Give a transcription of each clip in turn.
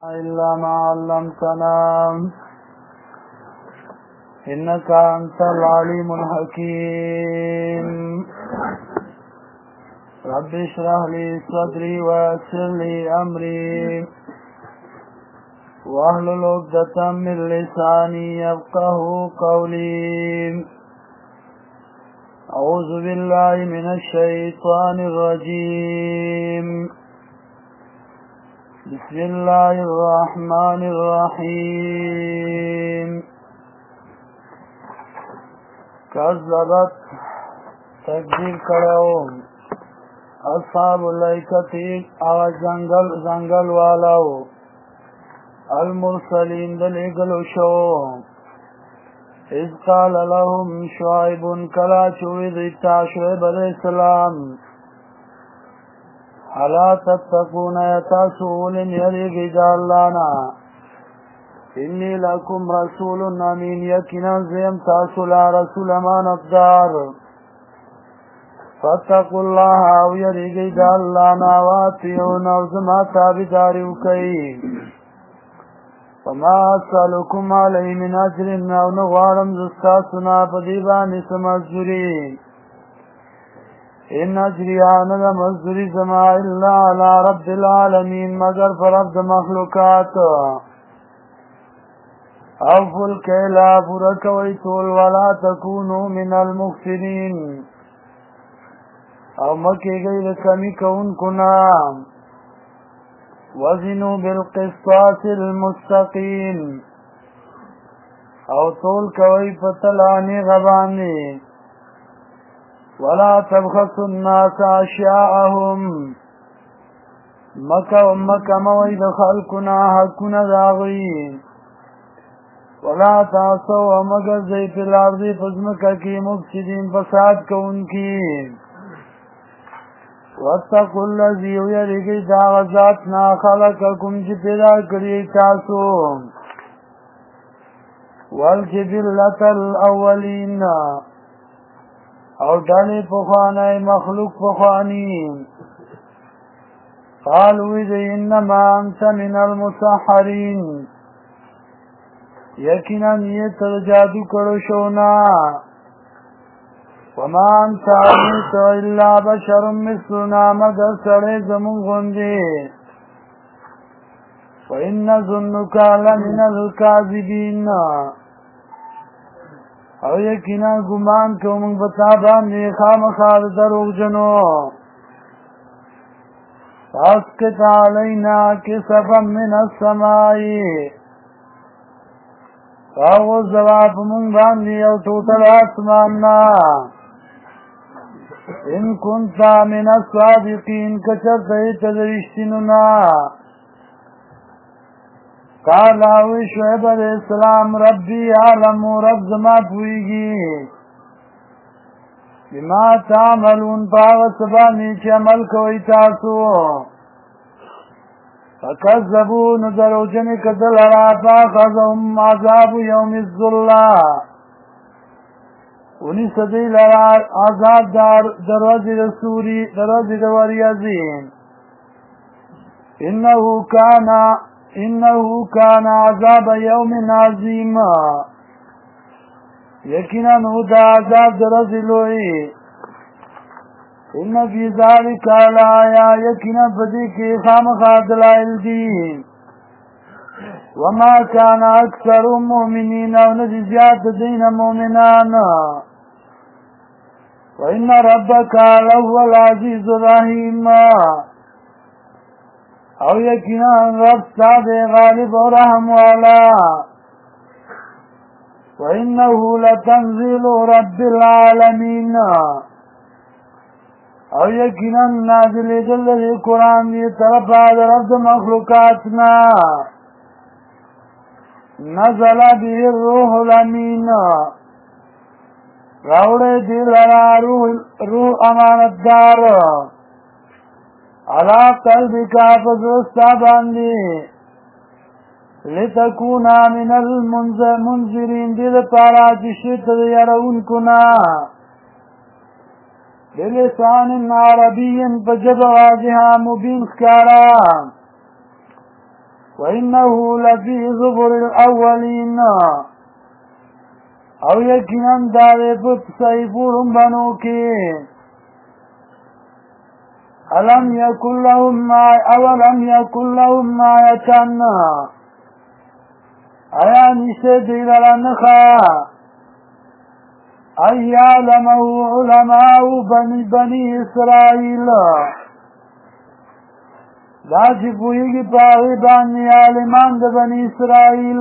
إلا ما علمتنا إنك أنت العليم الحكيم رب اشرح لي صدري ويسر لي أمري واحلل عقدة من لساني يفقهوا قولي أعوذ بالله من الشيطان الرجيم بسم الله الرحمن الرحيم كذبت تکذیب کړو اصحاب الایکتی او جنگل والاو المرسلین دلګلو شو اذ قال لهم شعیب کلا چوید شعیب علیہ السلام الا تتقون يتاسول يريق جالانا إني لكم رسول أمين يكنا زيم تاسولا رسول ما نقدار فاتقوا الله أو يريق جالانا واتيون وزما تابداري وكي وما أسألكم عليه من أجر أو نغارم زستاسنا فديبان سمزجرين ان اجریان مزدوری زما الا علی رب العالمین مگر پر رب مخلوقات اوفو الکیلا پورکوی طول ولا تکونو من المخسرین او مکی گئی کمی کون کنا وزنو بالقسطاس المستقیم او طول کوي پتلانی غبانی ولا تبخسوا الناس اشياءهم مکه موید خلقنا حقنا داغی ولا تعصوا مگر زی فی الارض فزمکه کی مفسدین فساد کون کی واتقوا الذی یریږي دا ذات نا خلقکم چې پیدا کړی تاسو والجبلة الاولین او ډالې پخوانی مخلوق پخوانی قالوا انما انت من المسحرین یقینا یہ جادو کړو شونا وما انت الا بشر مثلنا مگر سړی زمون غوندې وان ظنك لمن الكاذبین او یقینا ګمان کوم بتا باندې خامخا دروغ جنو اسقط علینا کسفا من السماء او زواب من باندې او ټوټل اسمان نا ان كنت من الصادقین کچر تدریشتینو نا قال او شعیب علیہ السلام ربی عالم رب زما پویگی بما تعملون باغت بانی چی عمل کوئی تاسو فکذبون درو جنی کدل راتا خذهم عذاب یوم الظلہ انی صدی لرا عذاب دروازی رسوری دروازی دواری عظیم انه کان عذاب یوم عظیم یقینا نو دا عذاب درازی لوئی ان فی ذالک آیا یقینا فدی کی خامخا دلائل دی وما کان اکثر مومنین او ندی زیاد دین مومنان وان ربک لهو العزیز الرحیم او یقینا رب ساد غالب و رحم والا وانه لتنزيل رب العالمین او یقینا نازل دل قرآن دی طرف رب مخلوقاتنا نزل به الروح الامین راوڑے دی لرا روح امانتدار علا قلبک فزوستا باندی لتکونا من المنذرین دل پارا جشت دیرون کنا بلسان عربی بجب واضحا مبین خکارا وإنه لفي زبر الأولين او یقیناً دارے پت صحیفورم بنو کی أولم يكن لهم آیتن آیا نشتے دیل لنخا أن يعلمه علماء بني إسرائيل دا چی پوئیگی پاغی بانی عالمان دا بنی إسرائيل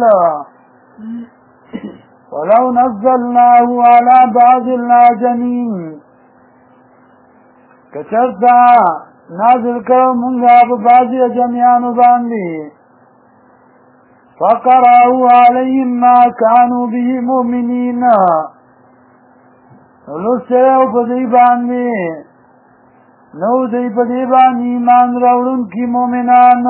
ولو نزلناه على بعض الأعجمين کچرتا نازل کرو منگا پا بعضی اجمیانو باندی فقرأوا عليهم ما كانوا به مؤمنين لسرو پا دی باندی نو دی پا دی باندی ایمان راولن کی مومنان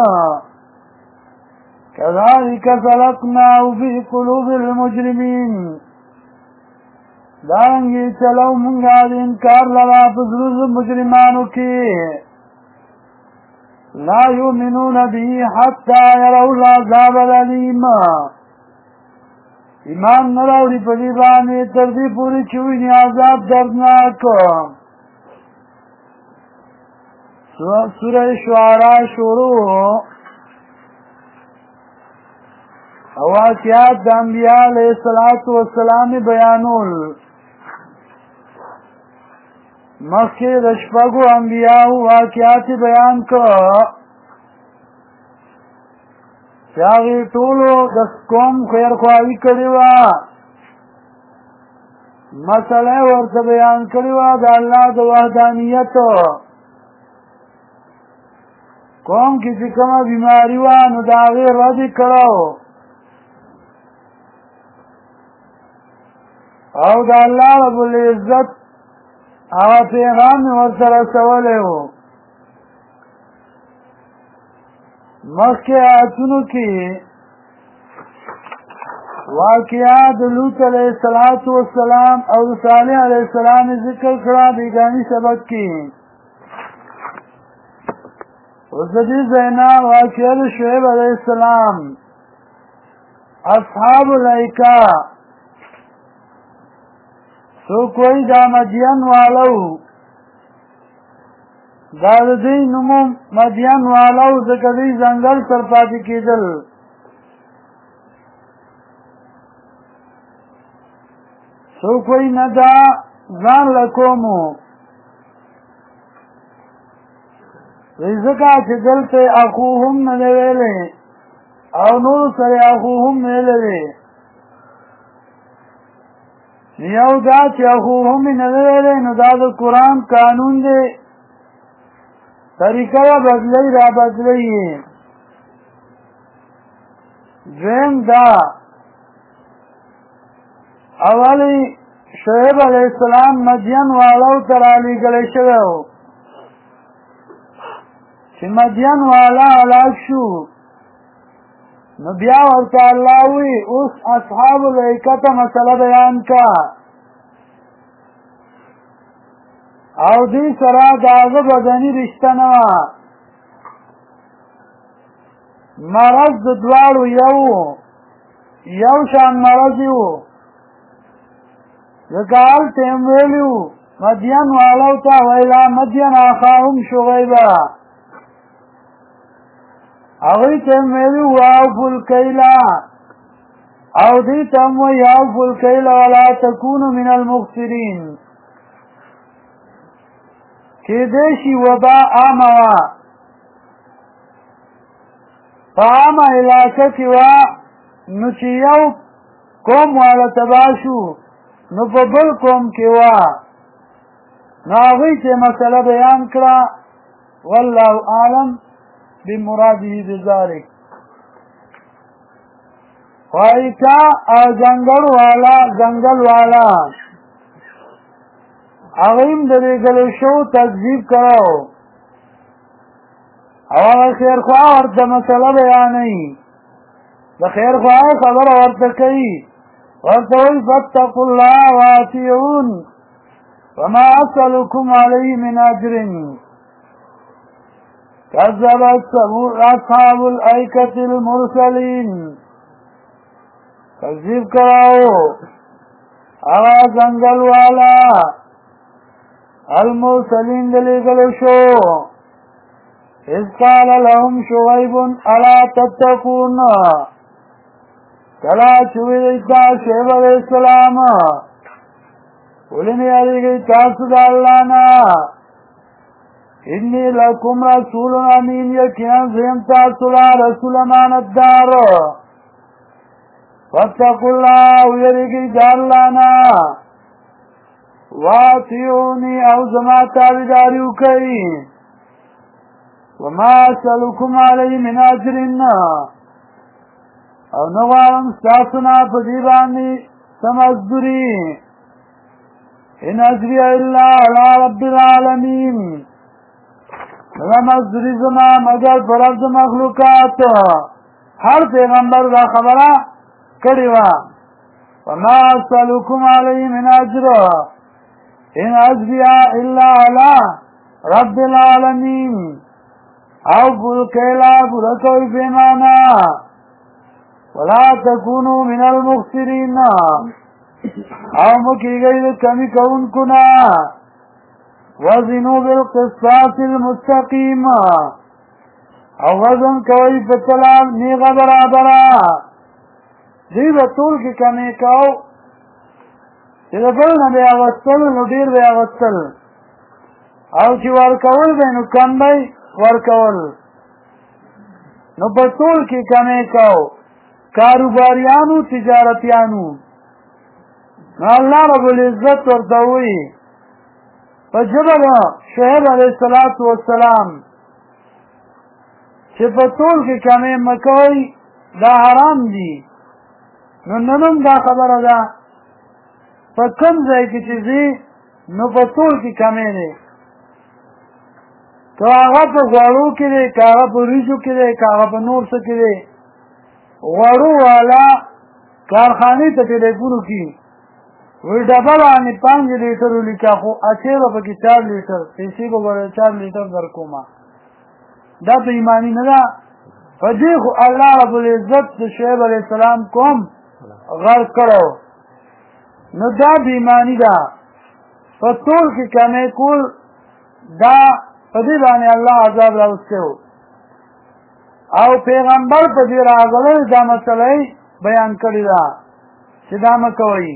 كذلك سلقناه في قلوب المجرمين دانگی چلو منگا دی انکار لگا پزرز مجرمانو کی لا يؤمنون به حتى يروا العذاب الأليم ایمان نراوڑی پدیبانی تردی پوری چوینی عذاب دردناک سورہ شعراء شروع واقعات دا انبیاء علیہ السلام بیانول مخی رشپگو انبیاء واقعات بیان کو چاگی طولو دس قوم خیر خواهی کریوا مسئلہ ورس بیان کریوا دا اللہ دا وحدانیتو قوم کسی کما بیماری وانو دا غیر ردی کرو او دا اللہ رب العزت آغا پیغام ورسر سولے ہو مخی آتونو کی واقعات لوط علیہ السلام او صالح علیہ السلام ذکر کرا بیگانی سبق کی وزدی زینا واقعات شعیب علیہ السلام اصحاب الائکہ سو کوئی دا مدین والو دا دی نمو مدین والو دکدی زنگل سرپاتی کی دل سو کوئی ندا زان لکومو رزقا چه دلتے اخوهم ندویلے او نور سر اخوهم نیلے یو دا چه اخوهم ندویلے نو دا دا قرآن قانون دے طریقہ بدلی را بدلی دویم دا اولی شعیب علیہ السلام مدین والو ترالی گلے شویو چه مدین والا علاق شو نو بیا ورطا اللہ ہوئی اس اصحاب الائکت مسئلہ بیان کا او دی سرا داغ بدنی رشتہ نوا مرض دوارو یو شان مرضیو ذکال تیم ویلیو مدین والاو تا ویلا مدین آخاهم شغیبا اوی تیم ویلیو واوفو الکیلا او دی تم وی اوفو الکیلا ولا تکونو من المغفرین که دیشی وبا آموا پا آما علاقه کی وا نو چی یو قوم والا تباشو نو پا بل قوم کی وا نو آغی چی مسئلہ بیان کرا واللہ عالم بمرادی بذالک خواہیتا جنگل والا اغیم دری گلو شو تکذیب کرو او خیر خواہ ورطا مسئلہ بیانی دا خیر خواہ خبر ورطا کئی ورطا وی فاتقوا اللہ واتیعون وما اسألکم علیہ من اجر كذبت ثمود اصحاب الأيكة المرسلين تکذیب کراؤ اغا زنگل والا المرسلین دلی گلشو اذ قال لهم شعیب الا تتقون کلا چوی دیتا شعیب علیہ السلام قلنی علیہ تاسد اللہنا انی لکم رسول امین یکینا زیم تاسلا رسول امانتدار فاتقوا الله ويرجي جعلنا واتيوني او زما تابداري وكي وما اسألكم عليه من اجر او نغارم استاسنا فديباني سمزدري ان اجري الا على رب العالمين سمزدري زما مگر فرد مخلوقات هر پیغمبر دا خبره کریوا وما اسألكم عليه من اجر ان اجري الا على رب العالمين او بلکیلا بلکوی بیمانا ولا تكونوا من المخسرين او مکی گئی کمی کون کنا وزنوا بالقسطاس المستقيم او وزن کوئی پتلال نیغا برابرا دی بطول کی کمی کاؤ چی دفل نبی اغسطل نو دیر بی اغسطل او چی ورکول بی نو کم بی ورکول نو بطول کی کمی کاؤ کاروباریانو تجارتیانو نو اللہ رب العزت ورطوئی فجبل شعیب علیہ السلام چی بطول کی کمی مکوئی دا حرام دی نو ننم دا خبر دا پا کم زی کی چیزی نو پا طول کی کمی دی تو آغا پا غوارو کی دی که آغا پا ریشو کی دی که آغا پا نور سا کی دی غوارو والا کارخانی تا تلیفونو کی وی ڈبل آنی 5 لیٹر لکا خو اچھے با پا کی 4 لیٹر پیسی کو برای 4 لیٹر در کوما دا پا ایمانی ندا فا دیخو اللہ رب العزت شعیب علیہ السلام کوم غرق کرو نو دا بیمانی دا فطول کی کمی کول دا فدیبانی اللہ عذاب راوستے ہو او پیغمبر پا دیر آگلو دا مسئلہی بیان کری دا چی دا مکوئی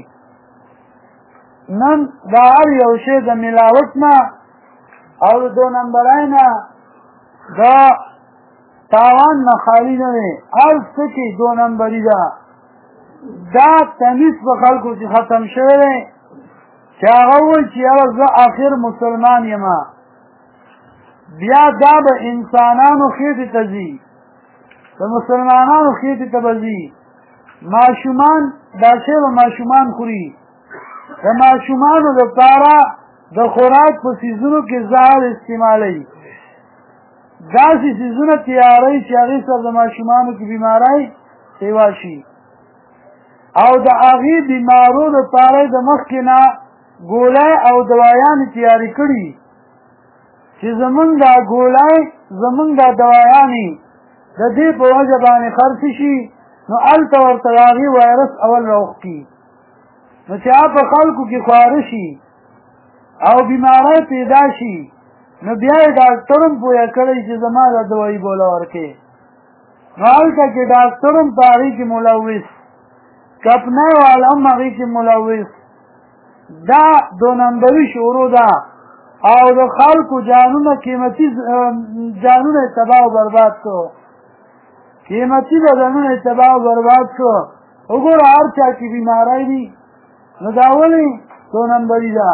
نن دا هر یوشی دا ملاوتنا او دو نمبرائینا دا تاوان نخالی نوی هر سکی 2 نمبری دا دا تمیز په خلکو چې ختم شوی دی چې هغه وایي چې یاره زه آخر مسلمان یم بیا دا به انسانانو خېټې ته ځي د مسلمانانو خېټې ته به ځي ماشومان دا شی به ماشومان خوري د ماشومانو دپاره د خوراک په څیزونو کې زهر استعمالوي داسې څیزونه تیاروي چې هغې سره د ماشومانو کې بیماری سیوا شي او د هغې بیمارو دپاره د مخکې نه ګولۍ او دوایانې تیارې کړي چې زمونږ دا ګولۍ زمونږ دا دوایانې د دې په وجه باندې خرڅ شي نو هلته ورته د هغې وایرس اول راوخکي نو چې هغه په خلکو کې خواره شي او بیماری پیدا شي نو بیا یې ډاکټر هم پوهه کړی چې زما دا دوایي بوله ورکې نو هلته کې ډاکټر هم په هغې کې ملوث کپنی والا هم هغې کې ملوث دا 2 نمبري شروع ده او د خلکو جانونه قیمتي جانونه تباه و برباد کړو قیمتي بدنونه تباه و برباد کړو وګوره هر چا کې بیماری دي نو دا ولې 2 نمبري ده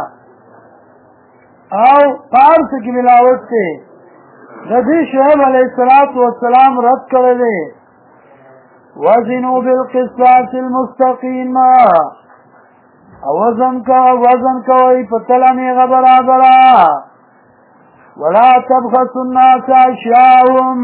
او په هر څه کې ملاوت دی د دې شعیب علیه السلام رد کړی دی وزنوا بالقسطاس المستقیم وزن کوئ په تله نیغه برابره ولا تبخسوا الناس اشیاءهم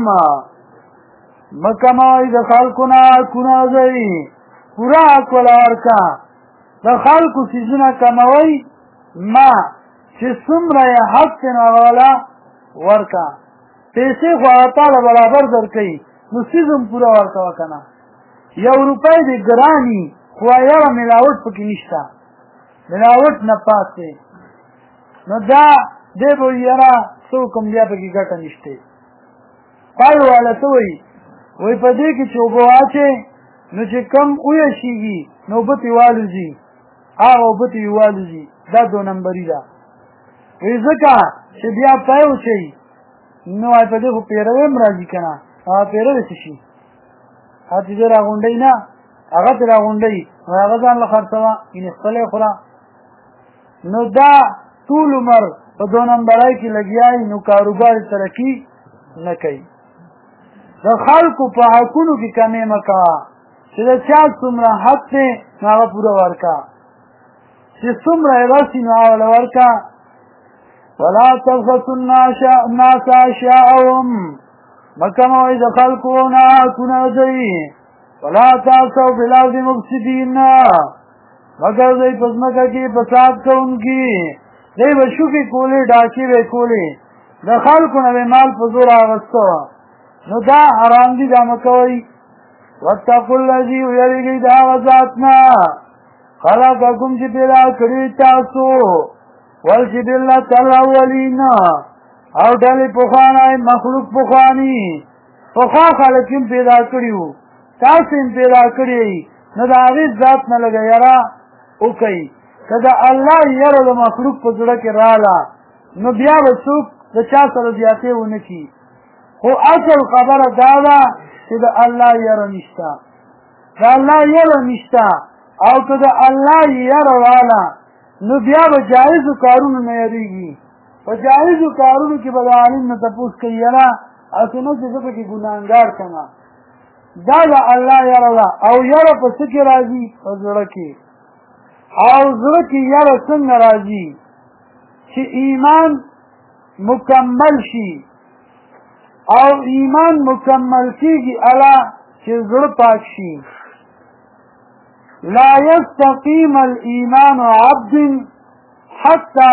مکموئ د خلکو نه حقونه ځئ پوره حق وله ورکه د خلکو څیزونه کموئ ما چې څومره یې حق دی نو هغه وله ورکه پیسې خو تعالی برابر درکوي نو څیز هم پوره ورکوه که نه 1 روپۍ دې ګراني خو یوه ملاوټ پکې نشته ملاوټ نه پاک دی نو دا دی به یاره څه وکړم بیا پکې ګټه نشته پای والا څه وایي وایي په دې کې چې اوبه واچې نو چې کم ویشېږي نو اوبه ترې والوځي هغه اوبه ترې والوځي دا 2 نمبري ده وایي ځکه چې بیا پای وچوي نو وایي په دې خو پیروی هم راځي که نه هغه پیروی څه شي هغه چې دی راغونډوي نه هغه ترې راغونډوي نو هغه ځان له خرڅوه یعنې خپله یې خوره نو دا ټول عمر په 2 نمبرۍ کې لګیا نو کاروبار ترقي نه کوي د خلکو په حقونو کې کمې مه کوه چې د چا څومره حق دی نو هغه پوره ورکه چې څومره یې رسي نو هغه له ورکه ولا تبخسوا الناس اشیاءهم مه کموئ د خلکو نه حقونه دوی ولا تعثوا فی الارض مفسدین مه ګرځئ په ځمکه کې فساد کوونکي دی به شوکې کولې ډاکې به کولې د خلکو نه به مال په زور اخیسته نو دا حرام دي دا مه کوئ واتقوا الذي ویریږئ د هغه ذات نه خلقکم چې پیدا کړي تاسو والجبلة الاولین او ډلې پخوانی مخلوق پخواني پخوا خلک هم پیدا کړي وو تاسو هم پیدا کړي نو د هغې ذات نه لږه یره وکئ که د الله یره د مخلوق په زړه کې راله نو بیا به څوک د چا سره زیاتې ونه کړي خو اصل خبره دا ده چې د الله یره نشته د الله یره نشته او که د الله یره راله نو بیا به جایزو کارونو نه یریږي په جایزو کارونو کې به د عالم نه تپوس کوي یاره هسې نه چې زه پکې ګناهګار کړمه دا د الله یره ده او یره په څه کې راځي په زړه کې او زړه کې یره څنګه راځي چې ایمان مکمل شي او ایمان مکمل کېږي الا چې زړه پاک شي لا يستقيم الإيمان عبد حتى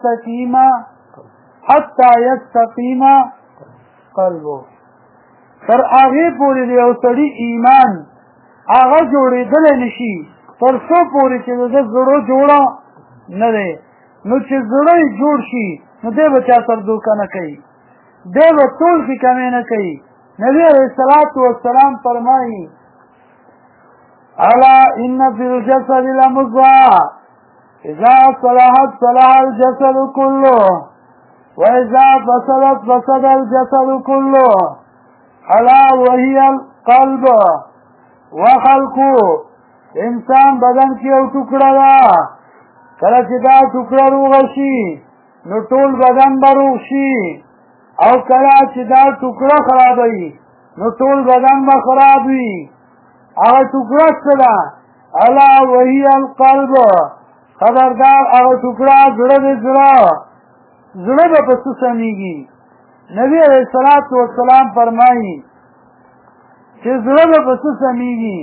يستقيم قلبه تر هغې پورې د یو سړي ایمان هغه جوړېدلی نشي تر څو پورې چې د ده زړه جوړه نه دی نو چې زړه یې جوړ شي نو دی به چا سره دوکه نه کوي دی به ټول کې کمې نه کوي نبي علیه الصلاة والسلام فرمایي الا ان فی الجسد لمضغة اذا صلحت صلح الجسد كله واذا فسدت فسد الجسد كله الا وهي القلب وخلقو انسان بدن کې یو ټوکړه ده کله چې دا ټوکړه روغ شي نو ټول بدن به روغ شي او کله چې دا ټوکړه خرابوي نو ټول بدن به خراب وي هغه ټوکړه څه ده الا وهي القلب خبردار هغه ټوکړه زړه دی زړه به په څه سمیږي نبي علیه الصلاة والسلام فرمایي چې زړه به په څه سمیږي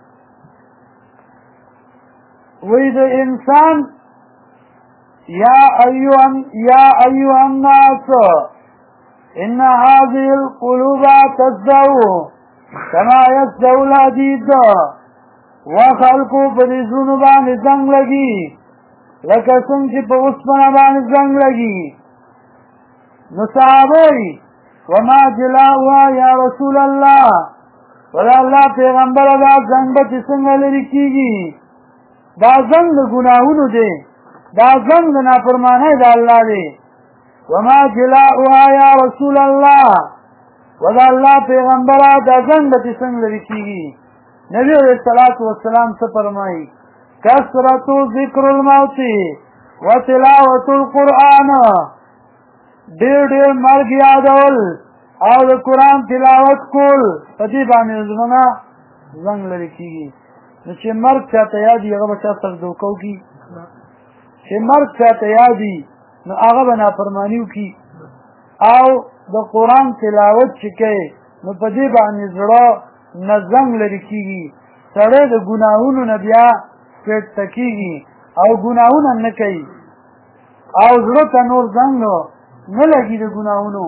وی د انسان یا ایها الناس ان هذه القلوب تزدو كما يزدو الحديد وخلقو په دې زړونو باندې زنګ لګي لکه څنګه چې په اوسپنه باندې زنګ لګي نو صحابه وما جلاؤها یا رسول الله ولا الله پیغمبر دا زنګ به څنګه لري کیږي دا زنګ د ګناهونو دی دا زنګ د نافرمانۍ د الله دی وما جلاؤها یا رسول الله ودا الله پیغمبر دا زنګ به څنګه لري کیږي نبی علیہ الصلوۃ والسلام څه فرمایي کثرت ذکر الموت وتلاوت القرآن ډېر ډېر مرګ یادول او د قرآن تلاوت کول په دې باندې زمونه زنګ لري کیږي نو چې مرګ چاته یادي هغه به چا سره دوکه وکړي چې مرګ چاته یادي نو هغه به نافرماني وکړي او د قرآن تلاوت چې کوي نو په دې باندې زړه نه زنګ لري کېږي سړی د ګناهونو نه بیا پېټه کېږي او ګناهونه نه کوي او زړه ته نور زنګ نه لګي د ګناهونو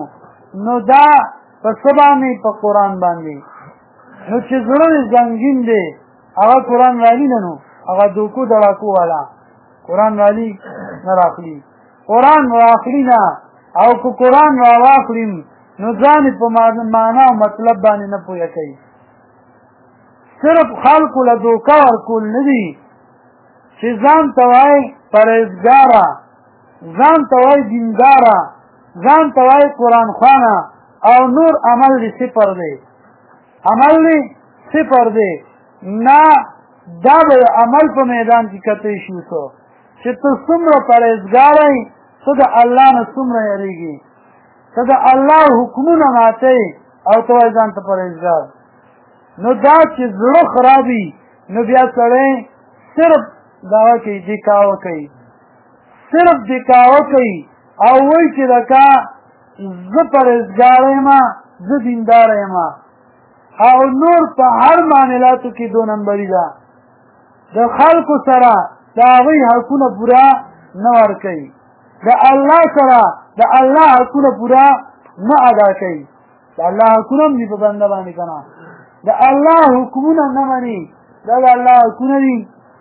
نو دا په څه باندې؟ په قرآن باندې. نو چې زړه زنګین دی هغه قرآن والی نه نو هغه دوکو دړاکو والا قرآن والی نه راخلي، قرآن راخلي نه. او که قرآن راواخلیم نو ځان په معنا او مطلب باندې نه پوهه کوي. صرف خلقو له دوکه ورکول نه دي چې ځان ته وایي پرهیزګاره، ځان ته وایي دینداره، ځان ته وایي قرآن خوانه، او نور عمل دی صفر دی، عمل دی صفر دی. نه دا به عمل په میدان کې کتی شو سو چې ته څومره پرهیزګار یې، ته د الله نه څومره یریږي، ته د الله حکمونه ماتوې او ته وایې ځان ته پرهیزګار. نو دا چې زړه خرابي نو بیا سړی صرف دغه کوي، دیکاوه کوي، صرف دیکاوه کوي او وایي چې دکا زه پرهیزګار یم، زه دیندار یم، او نور په هر معاملاتو کې دو نمبري ده. د خلکو سره د هغوی حقونه پوره نه ورکوي، د الله سره د الله حقونه پوره نه ادا کوي. د الله حقونه هم دي په بنده باندې که نه، د الله حکمونه نه مني، دا د الله حقونه دي.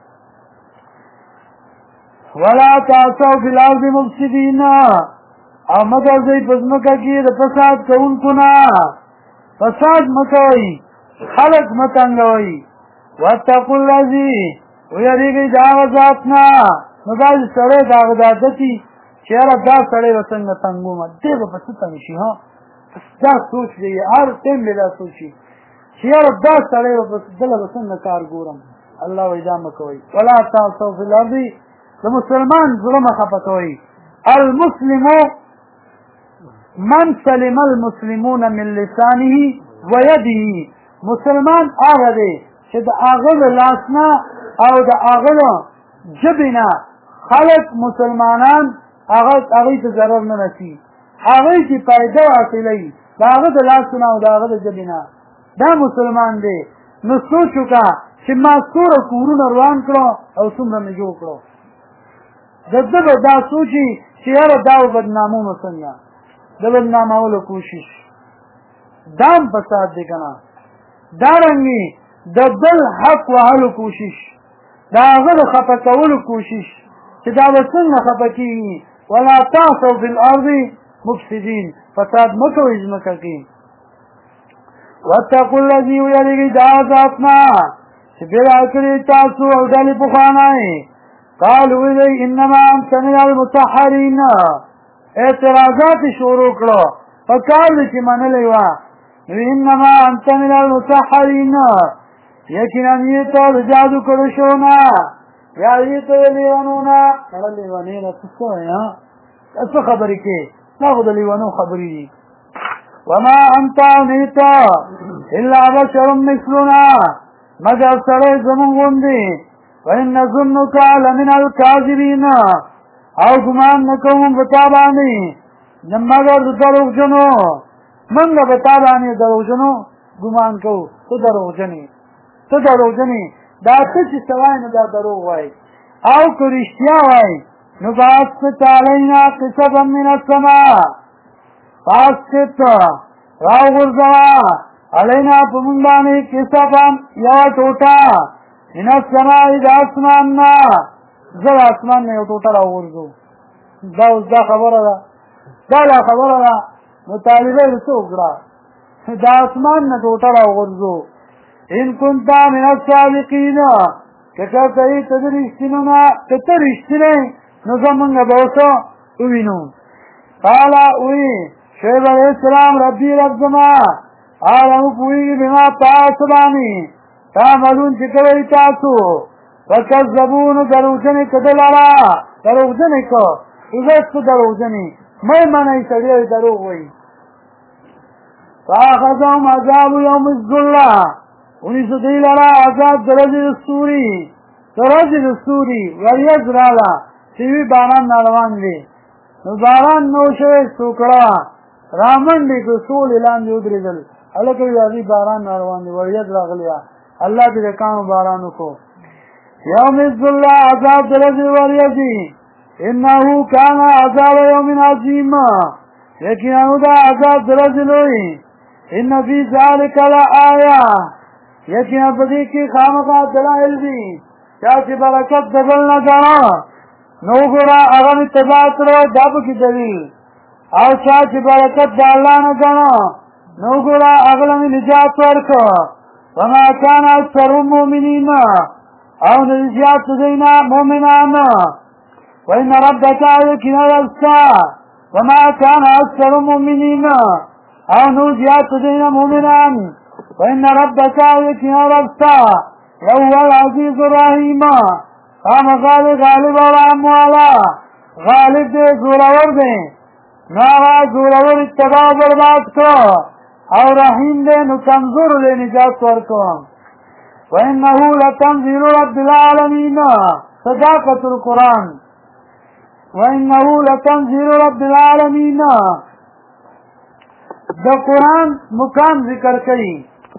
ولا تعثوا فی الارض مفسدین، او مه ګرځئ په ځمکه کې د فساد کوونکو نه، فساد مه کوئ، خلک مه تنګوئ. واتقوا الذي، ویریږئ د هغه ذات نه. نو داسې سړی د هغه د عادتي چې یاره دا سړی به څنګه تنګومه، دی به په څه تنګ شي. دا سوچ دی، هر ټایم به دا سوچي چې یاره دا سړی به دله به څنګه کار ګورم. الله وایي دا مه کوئ. ولا تعثوا فی الارض، د مسلمان زړه مه خفه کوئ. المسلم من سلم المسلمون من لسانه ويده، مسلمان هغه دی چې د هغه له لاس نه او د هغه له ژبې نه خلک مسلمانان هغوی ته ضرر نه رسي، هغوی چې فایده حاصلوي د هغه د لاس نه او د هغه د ژبې نه، دا مسلمان دی. نو سوچ وکړه چې ما څومره کورونه روان کړو او څومره مې جوړ کړو. د ده به دا سوچي چې یاره دا به بدنامونو څنګه، د بدنامولو کوشش، دا هم فساد دی که نه. دارنګې د بل حق وهلو کوشش، د هغه د خفه کولو کوشش چې دا به څنګه خفه کېږي. ولا تعثوا فی الارض مفسدین، فساد مه کوئ ځمکه کې. واتقوا الذي، ویریږئ د هغه ذات نه چې پیدا کړي تاسو او ډلې پخوانه یې. قالوا ویل انما انت من المسحرین، اعتراضات شروع کړو په کال چې منلې وه. انما انت من المسحرین، یقینا یې ته د جادو کړو شو نه، یا یې ته د لیونو نه. لیونې نه څه وایې، څه خبرې کې، دا خو د لیونو خبرې دي. وما انت نیت الا بشر مثلنا، مگر سړی زمونږ غوندې. وان نظنک لمن الکاذبین، او ګمان نه کوم په تا باندې مگر د دروغجنو، موږ به تا باندې دروغجنو ګمان کوو. ته دروغجن یې، ته دروغجن یې، دا څه چې څه وایې نو دا دروغ وایي. او که رښتیا وایي نو فاسقط علینا قسطا من السماء، فاسقط راوغورځوه علینا په موږ باندې قسطا یوه ټوټه من السماء د اسمان نه، زه د اسمان نه یو ټوټه راوغورځو. دا اوس دا خبره ده، دا لا خبره ده. مطالبه یې څه وکړه، د اسمان نه ټوټه راوغورځو. ان كنت من الصادقین، که چېرته یې ته د رښتینو نه، که ته رښتینی نو زمونږ به اوسه ووینو. قال وی شعیب علیه السلام ربي رب زما اعلم پوهېږي بما په هغه باندې تعملون چې کوئ تاسو. فکذبون، دروغجنې که ده لره، دروغجنې که عزت ته دروغجنې مه یې منئ، سړی دروغ وایي. فاخذهم عذاب یوم الظله، ونیسو دوی لره عذاب د ورځې د ستوري، د ورځې د ستوري وریځ راله چې وي باران ناروان دی. نو باران نو شوی څوکړه رامنډې کړو، سولې لاندې ودرېدل. هلکه وي هغې باران ناروان دی، وریځ راغلی وه، الله دې د کاڼو باران وکړو. یوم الظله، عذاب د ورځې وریځې. انه کان عذاب یوم عظیم، یقینا دا عذاب درځلوي ان فی ذلک لآیه یقینا په دې کې خامخا دلایل دي چا چې برکت د بل نه ګڼه نو ګوره هغه اتباع کړو دا پکې دلیل او چا چې برکت د الله نه ګڼه نو ګوره هغه له نجات ورکړه وما كان اکثر المؤمنین او نه زیات دینا مؤمنان وان ربک یقینا ربک وما كان اکثر المؤمنین او نو زیات دینا مؤمنان وان ربک یقینا ربک هو العزیز الرحیم قام غالب ورحم والا غالب دے زورور دے ناغا زورور اتباع برباد کو او رحیم دے نو کمزور دے نجات ورکو وَإِنَّهُ لَتَنزِيلُ رَبِّ الْعَالَمِينَ صداقت القرآن وَإِنَّهُ لَتَنزِيلُ رَبِّ الْعَالَمِينَ دا قرآن مقام ذکر کئی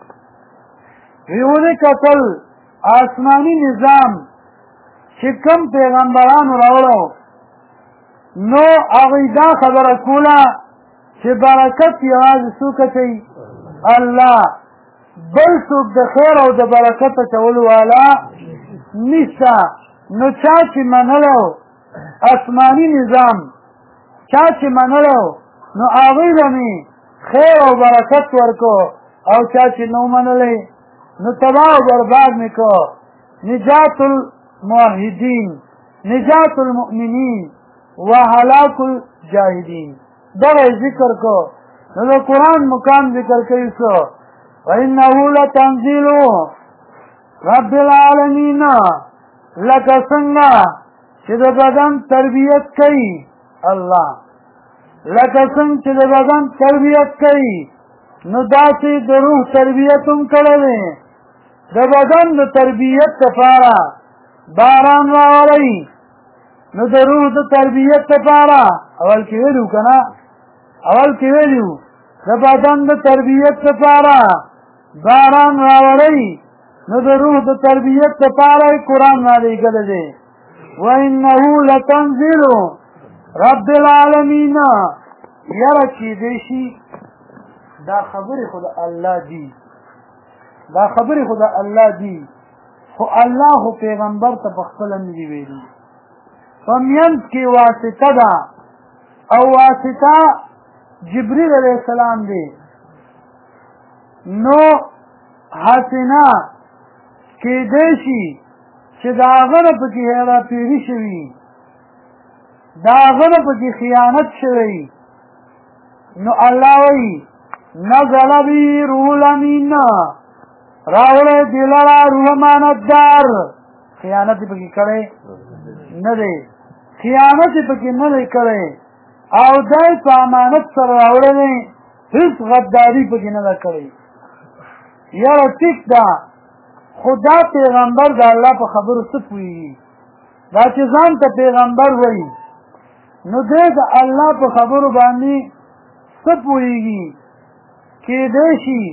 ویونے قتل آسمانی نظام چکم پیغمبران راوڑو نو اغیدا خبر کولا چه برکت یواز سوکتی اللہ بل سوک د خیر او د برکت چولو والا نشتا نو چاچی منلو آسمانی نظام چاچی منلو نو آغیدمی خیر او برکت ورکو او چاچی نو منلی نو تباہ و برباد نکو نجات الموحدین نجات المؤمنین و حلاک الجاہدین در ذکر کو نو دا قرآن مقام ذکر کئیسو وَإِنَّهُ لَتَنزِيلُ رَبِّ الْعَالَمِينَ لَكَ سنگا چه دا بدن تربیت کئی اللہ لَكَ سنگ چه دا بدن تربیت کئی نو داسی دا روح تربیتم کردے دا بدن دا تربیت تفارا باران راولی نو دا روح دا تربیت تفارا اول کی ویلو کنا اول کی ویلو دا بدن دا تربیت تفارا باران راولی نو دا روح دا تربیت تفارا قرآن نالی گلدے وَإِنَّهُ لَتَنزِلُ رَبِّ الْعَالَمِينَ یرکی دیشی دا خبر خود اللہ دی دا خبر خود اللہ دی خو اللہ خو پیغمبر تا پخپل ندی ویلی فمیند کی واسطہ دا او واسطہ جبریل علیہ السلام دے نو حسنہ کی دیشی چه داغن پکی حیرہ پیری شوی داغن پکی خیانت شوی نو اللہ وی نزل بی روح الامین راولے دلارا روح مانددار خیانت پکی کرے ندے خیانت پکی ندے کرے او دای پا امانت سر راولے دے حس غداری پکی ندے کرے یار ٹک دا خدا پیغمبر دا اللہ پا خبر سپوئی دا چیزان تا پیغمبر وئی نو دے دا اللہ پا خبر باندی سپوئی گی کی دیشی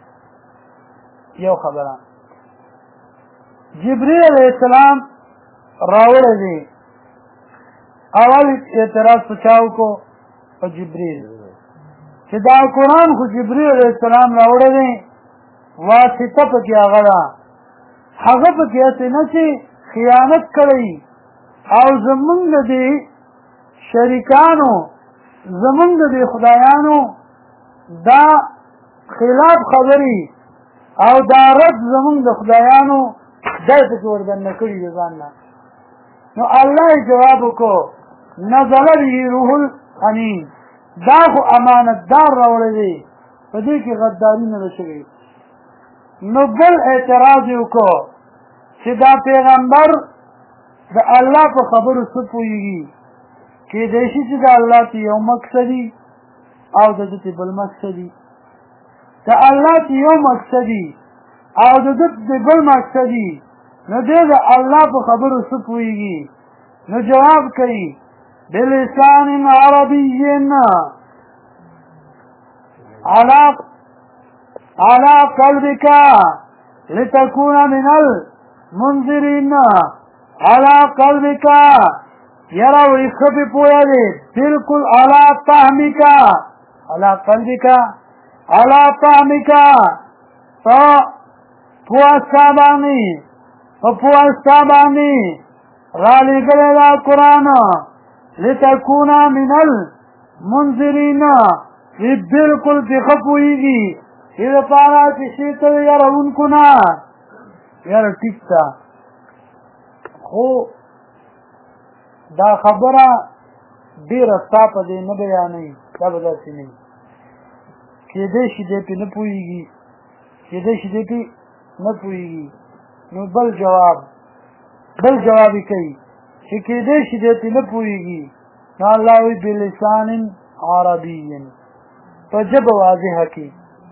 یو خبران جبریل علیہ السلام راوڑے دے اول اعتراض پچاو کو جبریل چی دا قرآن خو جبریل علیہ السلام راوڑے دے واسطہ پکی آغدا حغب کہتے نا چی خیانت کرئی او زمنگ دے شریکانو زمنگ دے خدایانو دا خلاف خبری او دا رد زمنگ دے خدایانو دای پکی وردن نکری جزاننا نو اللہ جوابو کو نزل بی روح الامین دا خو امانت دار روڑے دے پدے کی غداری نرشوی نو بل اعتراضیو کو چه دا پیغمبر دا اللہ پا خبر سپوئیگی که دیشی چه دا اللہ تی یو مقصدی او دا دتی بل مقصدی دا اللہ تی یو مقصدی او دا دتی بل مقصدی نو دے دا اللہ پا خبر سپوئیگی نو جواب کئی بلسان عربیین على قلبك لتكون من المنذرين على قلبك یرا وی خپی پویا دی بالکل علا فهمکا علا قلبکا علا فهمکا تا پواستا بانی پواستا بانی رالی گلی دا قرآن لتکونا من المنذرین وی بالکل پی خپوئی گی اذا پارا کشیتا یرا انکنا یرا ٹکتا خو دا خبره ډیره ستا په دې نه بیانوي دا به داسې نه وي کېدای شي دی پې نه پوهېږي کېدای شي دی پې نه پوهېږي نو بل جواب یې کوي چې کېدای شي دی پې نه پوهېږي نو الله وایي بلسان عربي په ژبه واضحه کې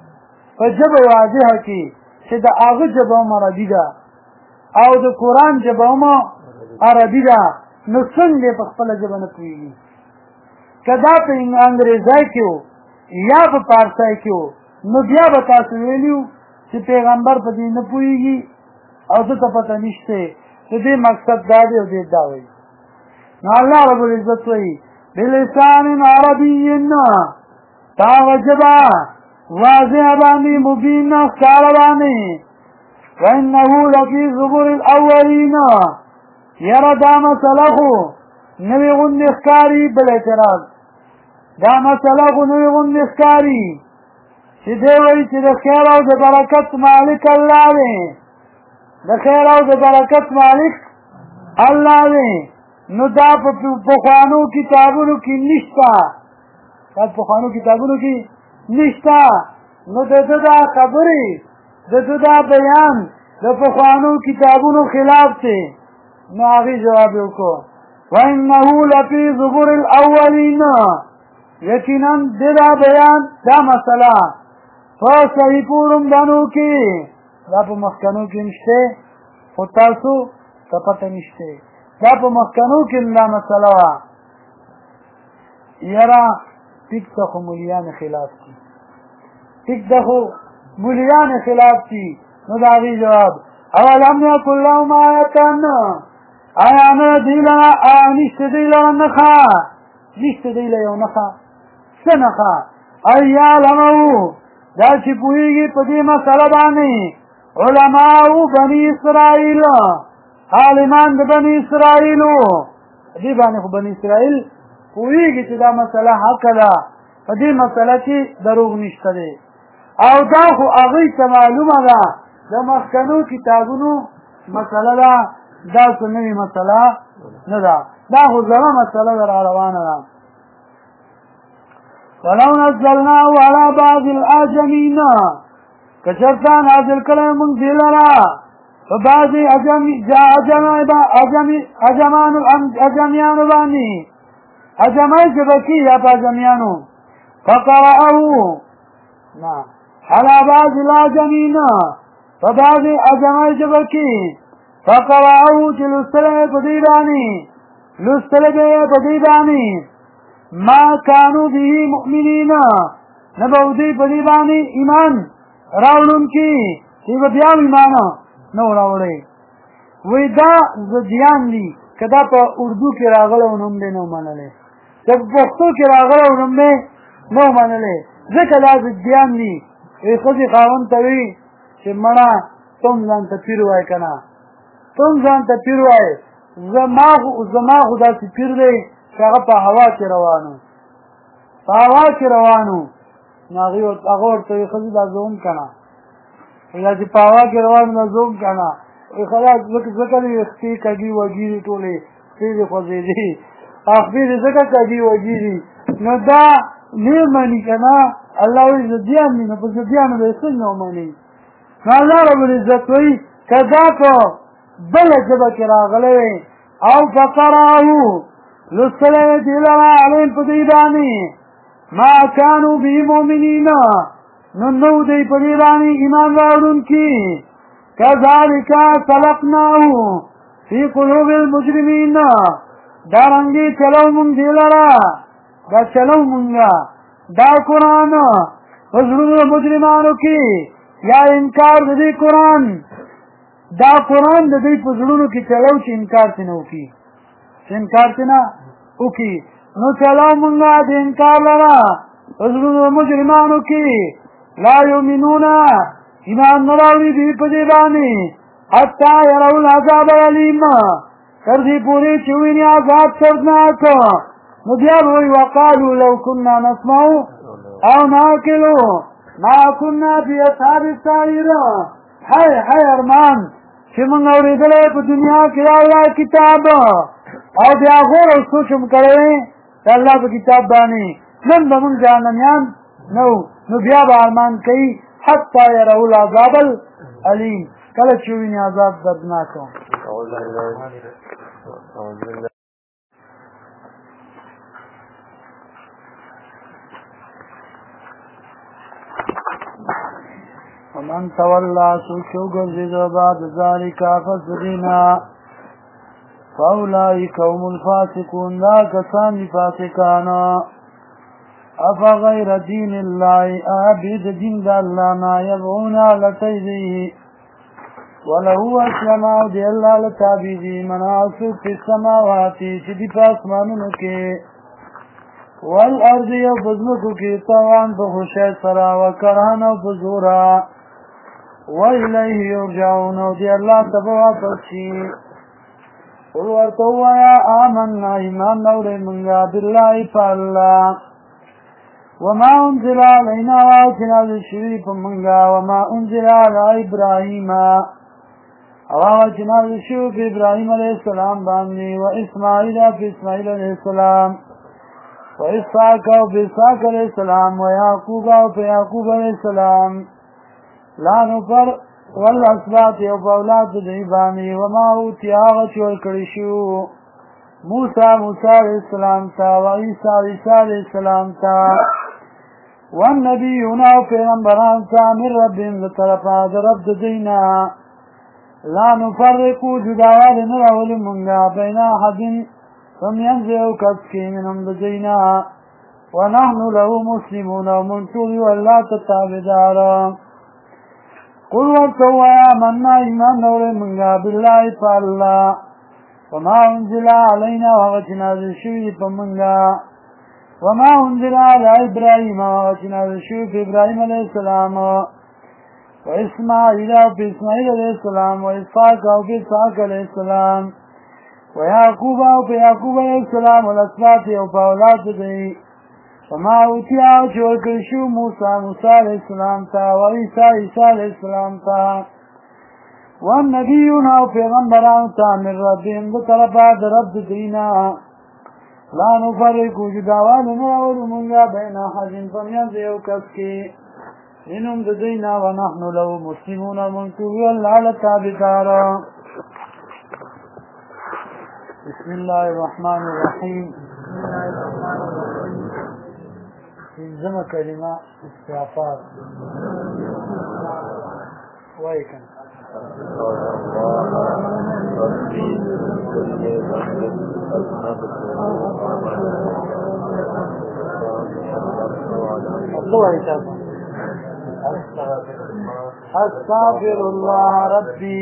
چې د هغه ژبه هم عربي ده او د قرآن ژبه هم عربي ده نو څنګه په خپله ژبه نه پوهېږي که دا په انګریزی کې و یا په پارسی کې و نو بیا به تاسو ویلي وو چې پیغمبر په دې نه پوهېږي او ده ته پته نشته د دې مقصد دا دی او دې دا وایي نو الله رب العزت وایي بلسان عربي په هغه ژبه واضح باندې مبین ښکاره باندې وانه لفی زبور الاولین یره دا مسله خو نوې غوندې ښکاري بل اعتراض دا مسله خو نوې غوندې ښکاري چې دی وایي چې د خیر او د برکت مالک الله دی د خیر او د برکت مالک الله دی نو دا په پخوانو کتابونو کې نشته نشته نو د ده دا خبرې د ده دا بیان د پخوانو کتابونو خلاف دی نو هغې جواب یې وکړو وانه لفی زبور الاولین یقینا د دا بیان دا مسله په صحیفو رمدانو کې دا په مخکنو کې نشته خو تاسو ته پته نشته دا په مخکنو کې دا مسله وه یاره ټیک ته خو مولیان خلاف دي نو د هغې جواب اولم یکن لهم آیة آیا نه دی لره نشته دی لره نښه یو نښه څه نښه ای یعلمو دا چې پوهېږي په دې مسله باندې علماو بني اسرائیل عالمان د بني اسرائیلو دې باندې خو بني اسرائیل پوهېږي چې دا مسله حق ده په دې مسله کې دروغ نشته دی او دا خو هغوی ته معلومه ده د مخکنو کتابونو مسله ده دا څه نوې مسله نه ده دا خو زړه مسله ده را روانه ده ولو نزلناه على بعض الاعجمین که چېرته نازل کړی موږ دې لره په بعضې اجمیانو باندې اجمی ژبه کې یا په اجمیانو فقرأه نه على بعض الاعجمین په بعضې اجمی ژبه کې فقرأه چې لوستلی په دې باندې ما كانوا به مؤمنین نه به دوی په دې باندې ایمان راوړونکي چې به بیا ایمان نه راوړی وایي دا ضدیان دي که دا په اردو کې راغلی و نو هم دی نه ومنلی که په پښتو کې راغلی و نو هم دی نه ومنلی ځکه دا ضدیان دي ښځې خاوند ته وایي چې مړه تم ځان ته پیر وایې که نه تم ځان ته پیر وایې زما خو داسې پیر دی چې هغه په هوا کې روانو نو هغه ورته وایي ښځې دا زه هم که نه یا چې په هوا کې روان دا زه هم که نه خلاص ځکه دې ویښتې کږي وږي دي ټولې پښې دې خوځېدې خپې دې ځکه کږي وږي دي نو دا نه مني که نه الله وایي ضدیان دي نو په ضدیانو به یې څنګه ومني نو الله رب العزت وایي که دا په بله ژبه کې راغلی او فقرأه لوستلی یې دې لره علیهم په دوی باندې ما كانوا به مؤمنین نو نو دوی په دې باندې ایمان راوړونکي كذلك سلقناه في قلوب المجرمين دارنګي چلو مونږ دی لره دا چلو مونږه دا قرآن حضرون مجرمانو کې یا انکار د دې قرآن دا قرآن د دې په زړونو کې چلو چې انکار څه نه وکړي چې انکار تینا وکي نو چلو مونږه د انکار لره زړونو مجرمانو کې لا یؤمنون ایمان نه راوړي دوی په دې باندې حتی يروا العذاب الألیم تر دې پورې چې ویني عذاب دردناک نو بیا وایي وقالوا لو كنا نسمع او ناكل ما كنا في اصحاب السعير هاي ارمان چې موږ اورېدلی په دنیا کې د الله کتاب او بیا غور او سوچ هم کړی د الله په کتاب باندې نن به موږ جهنمیان نو بیا به ارمان کوي حتی يروا العذاب الألیم کله چې ویني عذاب دردناک ومن تولى سوشو گرزید بعد ذلك فسدینا فاولئک هم الفاسقون لا کسان دی فاسقانا افغیر دین اللہ آبید دین دا اللہ نا یبعونا لتیدیه ولهو اسلماء دی اللہ لتابیدی مناسب فی السماواتی چی دی پاسمانونو کے والارض یو بزمکو کی طوان بخوشی سرا وکرهن و بزورا وإلیه یرجعون دی اللہ تبوا پرشی قل ورطوا یا آمنا ایمان نوری منگا باللہ پا اللہ وما انزل علینا واتنا الشریف منگا وما انزل علی ابراہیم واتنا الشریف ابراہیم علیہ السلام باندی و اسماعیل فی اسماعیل علیہ السلام و اسحاق بإسحاق علیہ السلام و یعقوب یعقوب علیہ السلام لا نفر والاسبات یو باولاد دیبانی وما اوتی آغت والکرشو موسیٰ علیہ السلام تا و عیسیٰ علیہ السلام تا والنبیون و پیغمبران تا من ربهم لطرفا رب دینا لا نفرقو جداوال نراول منگا بین احد فمینزعو کسکی منهم دینا ونحن له مسلمون ومنطوری والله تتابدارا قل ورطوا آمنا ایمان نور منگا بالله فالله وما انزل علينا وغتنا ذشوی فمنگا وما انزل على ابراهيم وغتنا ذشوی ابراهيم علیہ السلام واسماعیل واسماعیل علیہ السلام واسحاق واسحاق علیہ السلام ويعقوب ويعقوب علیہ السلام والاسباط وأولاد دی وما اوتیا چورکشو موسیٰ علیہ السلام تا وعیسیٰ علیہ السلام تا والنبیون و پیغمبران تا من ربهم بطرفا رب دینا لا نفرقو جداوان نراول منگا بین حجن فمیان دیو کسکی منهم دینا ونحن له مسلمون منتوی اللہ لتابدارا بسم الله الرحمن الرحيم انزم كلمة استعفار ويكن أستغفر الله ربي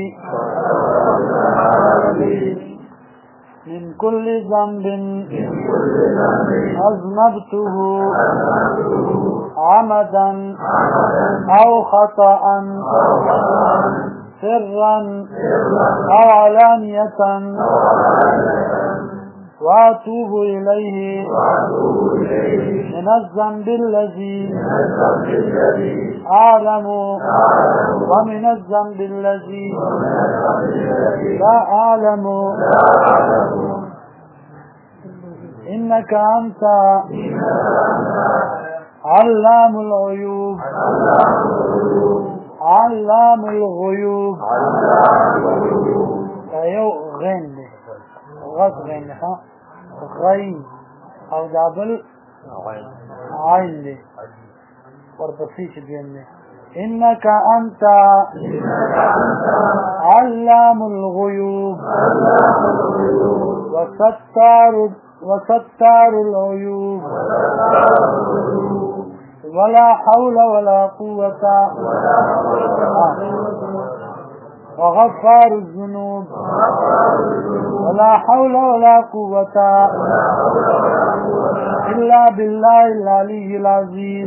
من كل ذنب أذنبته عمدا أو خطأ سرا أو علانية وأتوب إليه من الذنب الذي أعلم ومن الذنب الذي لا أعلم إنك أنت علام الغيوب علام الغيوب أيو غين غط غين غين أو دابل عين لي وربصيش بيني إنك أنت علام الغيوب وستار العيوب ولا حول ولا قوة وغفار الذنوب ولا حول ولا قوة إلا بالله العلي العظيم.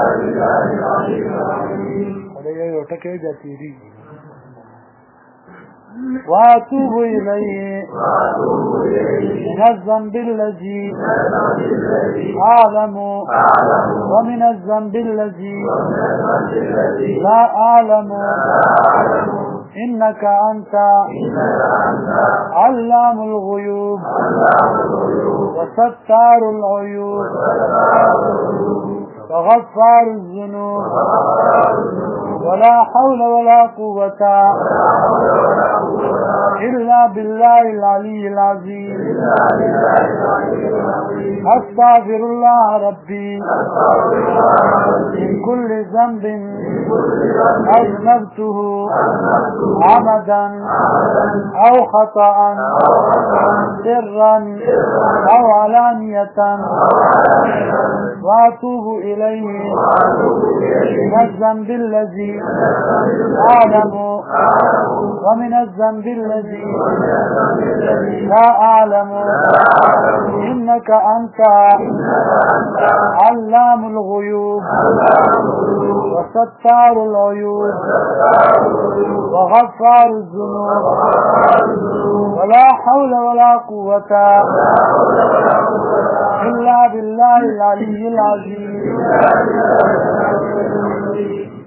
وأتوب إليه من الذنب الذي أعلم ومن الذنب الذي لا أعلم إنك أنت علام الغيوب وستار العيوب وغفار الذنوب ولا حول ولا قوة إلا بالله العلي العظيم. أستغفر الله ربي من كل ذنب أذنبته عمدا أو خطأ سرا أو علانية وأتوب إليه من الذنب الذي أعلم ومن الذنب الذي لا أعلم إنك أنت علام الغيوب وستار العيوب وغفار الذنوب ولا حول ولا قوة إلا بالله العلي العظيم.